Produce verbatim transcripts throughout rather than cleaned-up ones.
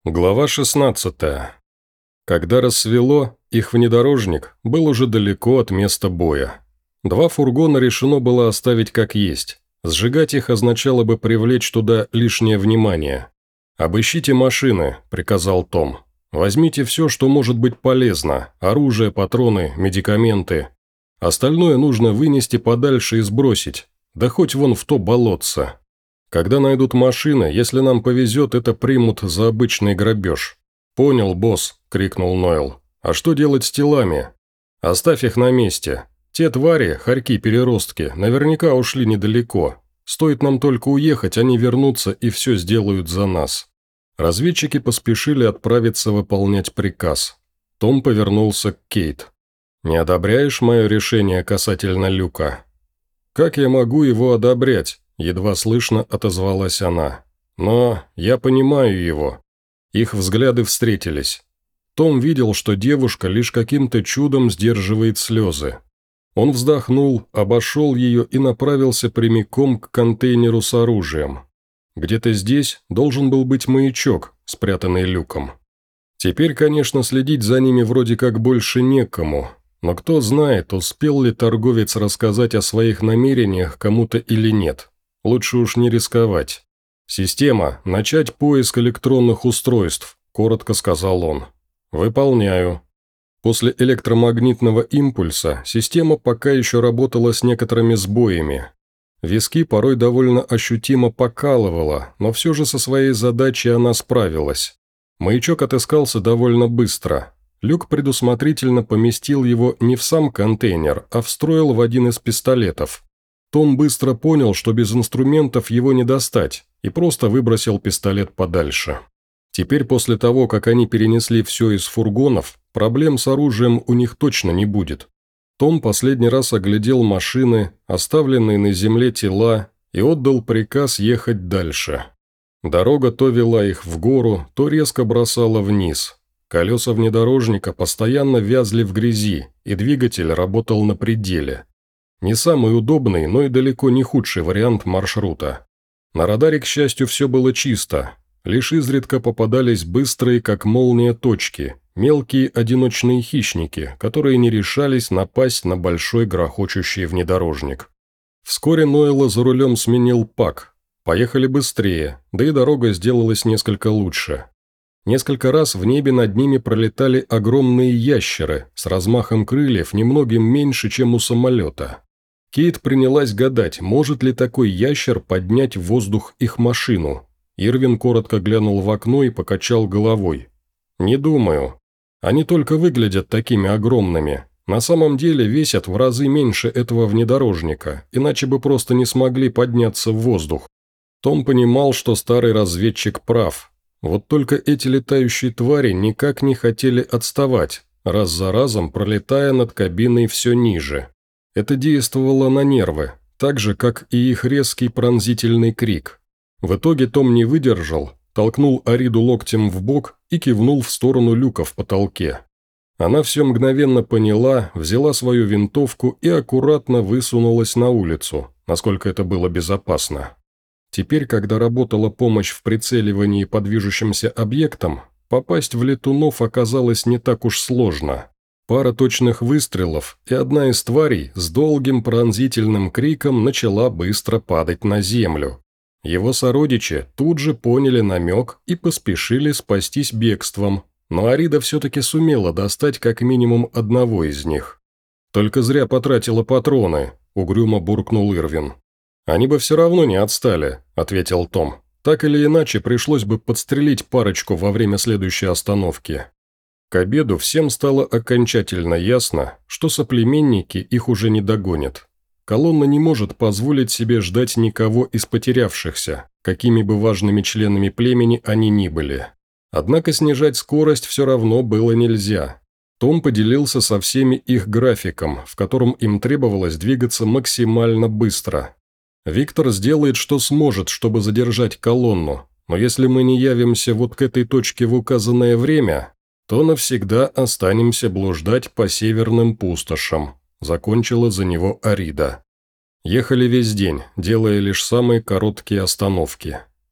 Глава шестнадцатая. Когда рассвело, их внедорожник был уже далеко от места боя. Два фургона решено было оставить как есть. Сжигать их означало бы привлечь туда лишнее внимание. «Обыщите машины», – приказал Том. «Возьмите все, что может быть полезно – оружие, патроны, медикаменты. Остальное нужно вынести подальше и сбросить, да хоть вон в то болотце. Когда найдут машины, если нам повезет, это примут за обычный грабеж». «Понял, босс», – крикнул Нойл. «А что делать с телами?» «Оставь их на месте. Те твари, хорьки-переростки, наверняка ушли недалеко. Стоит нам только уехать, они вернутся и все сделают за нас». Разведчики поспешили отправиться выполнять приказ. Том повернулся к Кейт. «Не одобряешь мое решение касательно Люка?» «Как я могу его одобрять?» – едва слышно отозвалась она. «Но я понимаю его». Их взгляды встретились. Том видел, что девушка лишь каким-то чудом сдерживает слезы. Он вздохнул, обошел ее и направился прямиком к контейнеру с оружием. Где-то здесь должен был быть маячок, спрятанный Люком. Теперь, конечно, следить за ними вроде как больше некому, но кто знает, успел ли торговец рассказать о своих намерениях кому-то или нет. Лучше уж не рисковать. «Система, начать поиск электронных устройств», – коротко сказал он. «Выполняю». После электромагнитного импульса система пока еще работала с некоторыми сбоями. Виски порой довольно ощутимо покалывало, но все же со своей задачей она справилась. Маячок отыскался довольно быстро. Люк предусмотрительно поместил его не в сам контейнер, а встроил в один из пистолетов. Том быстро понял, что без инструментов его не достать, и просто выбросил пистолет подальше. Теперь, после того, как они перенесли все из фургонов, проблем с оружием у них точно не будет. Том последний раз оглядел машины, оставленные на земле тела, и отдал приказ ехать дальше. Дорога то вела их в гору, то резко бросала вниз. Колеса внедорожника постоянно вязли в грязи, и двигатель работал на пределе. Не самый удобный, но и далеко не худший вариант маршрута. На радаре, к счастью, все было чисто. Лишь изредка попадались быстрые, как молния, точки, мелкие одиночные хищники, которые не решались напасть на большой грохочущий внедорожник. Вскоре Нойла за рулем сменил Пак. Поехали быстрее, да и дорога сделалась несколько лучше. Несколько раз в небе над ними пролетали огромные ящеры с размахом крыльев немногим меньше, чем у самолета. Кейт принялась гадать, может ли такой ящер поднять в воздух их машину. Ирвин коротко глянул в окно и покачал головой. «Не думаю. Они только выглядят такими огромными. На самом деле весят в разы меньше этого внедорожника, иначе бы просто не смогли подняться в воздух». Том понимал, что старый разведчик прав. Вот только эти летающие твари никак не хотели отставать, раз за разом пролетая над кабиной все ниже. Это действовало на нервы, так же, как и их резкий пронзительный крик. В итоге Том не выдержал, толкнул Ариду локтем в бок и кивнул в сторону люка в потолке. Она все мгновенно поняла, взяла свою винтовку и аккуратно высунулась на улицу, насколько это было безопасно. Теперь, когда работала помощь в прицеливании по движущимся объектам, попасть в летунов оказалось не так уж сложно. Пара точных выстрелов, и одна из тварей с долгим пронзительным криком начала быстро падать на землю. Его сородичи тут же поняли намек и поспешили спастись бегством, но Арида все-таки сумела достать как минимум одного из них. «Только зря потратила патроны», – угрюмо буркнул Ирвин. «Они бы все равно не отстали», – ответил Том. «Так или иначе, пришлось бы подстрелить парочку во время следующей остановки». К обеду всем стало окончательно ясно, что соплеменники их уже не догонят. Колонна не может позволить себе ждать никого из потерявшихся, какими бы важными членами племени они ни были. Однако снижать скорость все равно было нельзя. Том поделился со всеми их графиком, в котором им требовалось двигаться максимально быстро. «Виктор сделает, что сможет, чтобы задержать колонну, но если мы не явимся вот к этой точке в указанное время, то навсегда останемся блуждать по северным пустошам», – закончила за него Арида. Ехали весь день, делая лишь самые короткие остановки.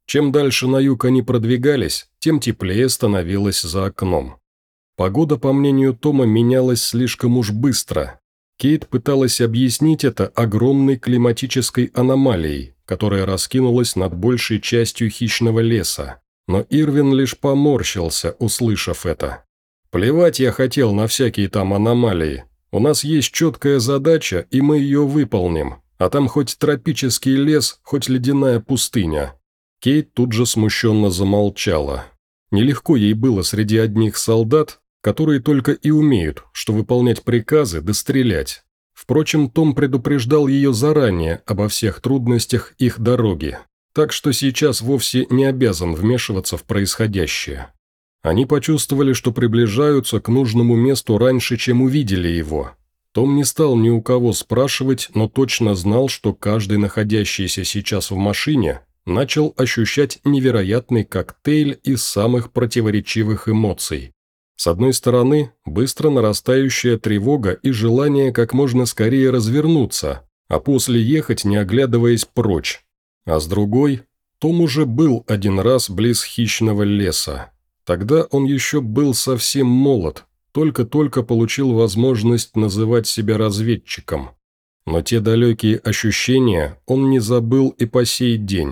Чем дальше на юг они продвигались, тем теплее становилось за окном. Погода, по мнению Тома, менялась слишком уж быстро. Кейт пыталась объяснить это огромной климатической аномалией, которая раскинулась над большей частью хищного леса. Но Ирвин лишь поморщился, услышав это. «Плевать я хотел на всякие там аномалии. У нас есть четкая задача, и мы ее выполним. А там хоть тропический лес, хоть ледяная пустыня». Кейт тут же смущенно замолчала. Нелегко ей было среди одних солдат, которые только и умеют, что выполнять приказы да стрелять. Впрочем, Том предупреждал ее заранее обо всех трудностях их дороги, так что сейчас вовсе не обязан вмешиваться в происходящее. Они почувствовали, что приближаются к нужному месту раньше, чем увидели его. Том не стал ни у кого спрашивать, но точно знал, что каждый находящийся сейчас в машине начал ощущать невероятный коктейль из самых противоречивых эмоций. С одной стороны, быстро нарастающая тревога и желание как можно скорее развернуться, а после ехать, не оглядываясь прочь. А с другой, Том уже был один раз близ хищного леса. Тогда он еще был совсем молод, только-только получил возможность называть себя разведчиком. Но те далекие ощущения он не забыл и по сей день.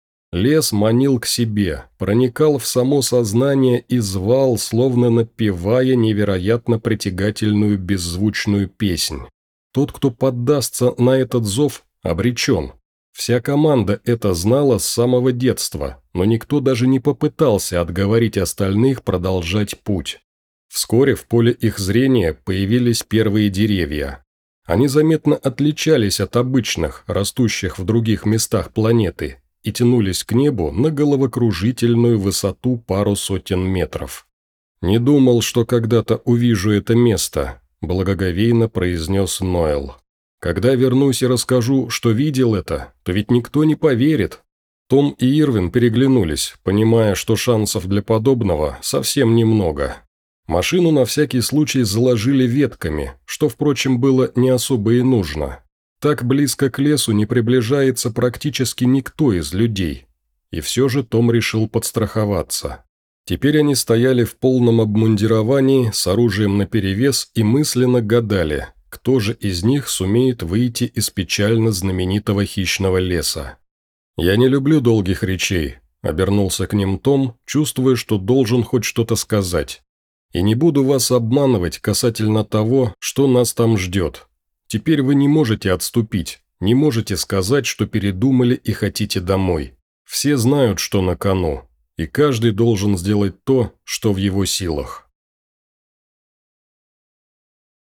Лес манил к себе, проникал в само сознание и звал, словно напевая невероятно притягательную беззвучную песнь. Тот, кто поддастся на этот зов, обречен. Вся команда это знала с самого детства, но никто даже не попытался отговорить остальных продолжать путь. Вскоре в поле их зрения появились первые деревья. Они заметно отличались от обычных, растущих в других местах планеты, и тянулись к небу на головокружительную высоту пару сотен метров. «Не думал, что когда-то увижу это место», – благоговейно произнес Ноэл. «Когда вернусь и расскажу, что видел это, то ведь никто не поверит». Том и Ирвин переглянулись, понимая, что шансов для подобного совсем немного. Машину на всякий случай заложили ветками, что, впрочем, было не особо и нужно. Так близко к лесу не приближается практически никто из людей. И все же Том решил подстраховаться. Теперь они стояли в полном обмундировании, с оружием наперевес и мысленно гадали, кто же из них сумеет выйти из печально знаменитого хищного леса. «Я не люблю долгих речей», – обернулся к ним Том, чувствуя, что должен хоть что-то сказать. «И не буду вас обманывать касательно того, что нас там ждет. Теперь вы не можете отступить, не можете сказать, что передумали и хотите домой. Все знают, что на кону, и каждый должен сделать то, что в его силах».